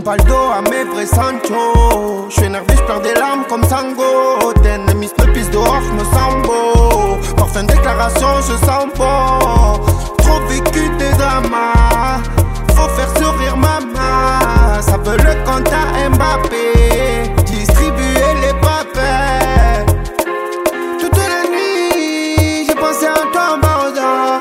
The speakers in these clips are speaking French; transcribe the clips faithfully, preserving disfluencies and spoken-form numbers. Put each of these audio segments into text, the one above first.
tourne pas le dos à mes vrais Sancho. J'suis énervé, j'perds des larmes comme Sango. Tes ennemis me pissent dehors, j'me sens beau. Parfum déclaration, je sens bon. Trop vécu des dramas, faut faire sourire maman. Ça veut le compte à Mbappé, distribuer les papiers. Toute la nuit, j'ai pensé à toi en bandant.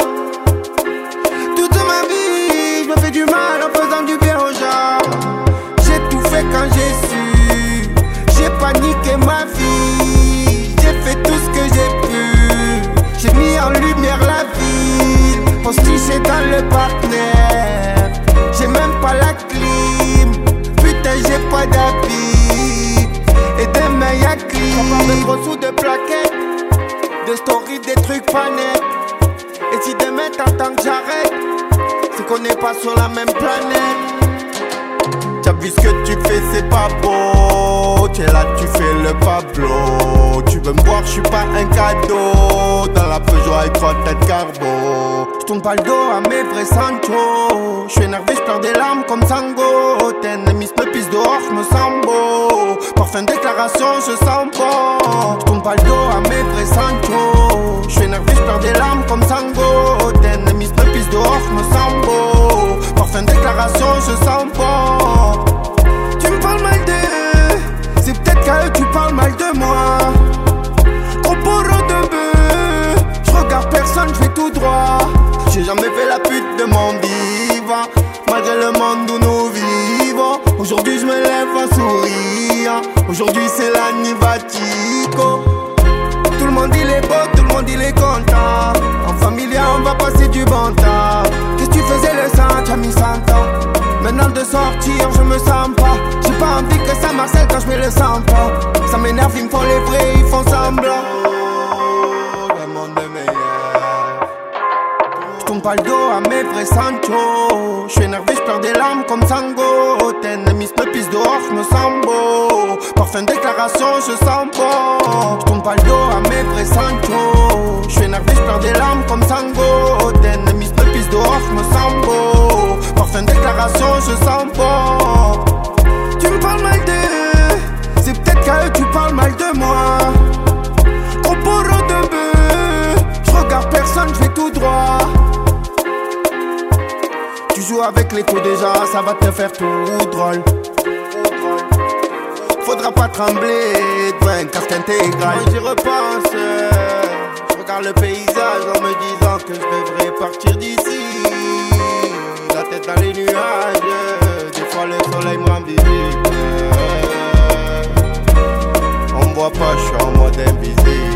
Toute ma vie, j'me fais du mal en faisant du bien aux gens. J'ai tout fait quand j'ai su, j'ai paniqué ma vie. J'ai fait tout ce que j'ai pu, j'ai mis en lumière la ville. Postiché dans le partenaire, j'ai même pas la clim. Putain j'ai pas d'habit, et demain y'a clim. On parle de gros sous de plaquettes, de stories, des trucs pas nets. Et si demain t'attends que j'arrête, c'est qu'on n'est pas sur la même planète. T'as vu ce que tu fais, c'est pas beau. T'es là, tu fais le Pablo. Tu veux me voir, j'suis pas un cadeau. Dans la Peugeot avec trois têtes carbo. J'tourne pas le dos à mes vrais Sancho. J'suis énervé, j'perds des larmes comme Sango. Tes ennemis me pissent dehors, j'me sens beau. Parfum déclaration, je sens bon. J'tourne pas le dos à mes vrais Sancho. J'suis énervé, j'perds des larmes comme Sango. Tes ennemis me pissent dehors, j'me sens beau. Parfum déclaration, je sens bon. Tu me parles mal d'eux, c'est peut-être qu'à eux tu parles mal de moi. Trop beau de bœuf, j'regarde personne, j'fais tout droit. J'ai jamais fait la pute de mon vivant, malgré le monde où nous vivons. Aujourd'hui je me lève en souriant, aujourd'hui c'est l'anniversaire. Tout le monde il est beau, tout le monde il est content. En familia on va passer du bon temps. Qu'est-ce que tu faisais le sang, t'as mis cent ans. Maintenant de sortir je me sens pas. J'ai pas envie que ça m'harcèle quand je mets le sang pas. Ça m'énerve, ils me font les vrais, ils font semblant. Le monde est meilleur. J'tourne pas le dos à mes vrais Sancho. J'suis énervé, j'perds des larmes comme Sango. Tes ennemis me pissent dehors, j'me sens beau. Parfum déclaration, je sens bon. J'tourne pas le dos à mes vrais Sancho. J'suis énervé, j'perds des larmes comme Sango. Tes ennemis me pissent dehors, j'me sens beau. Parfum déclaration, je sens bon. Tu me parles mal d'eux, c'est peut-être qu'à eux tu parles mal de moi. Trop beau de bœuf, j'regarde personne, j'fais tout droit. Tu joues avec les coups déjà, ça va te faire tout drôle. Faudra pas trembler devant un casque intégral. Quand j'y repense, je regarde le paysage en me disant que je devrais partir d'ici. La tête dans les nuages, des fois le soleil me rend visite. On me voit pas, je suis en mode invisible.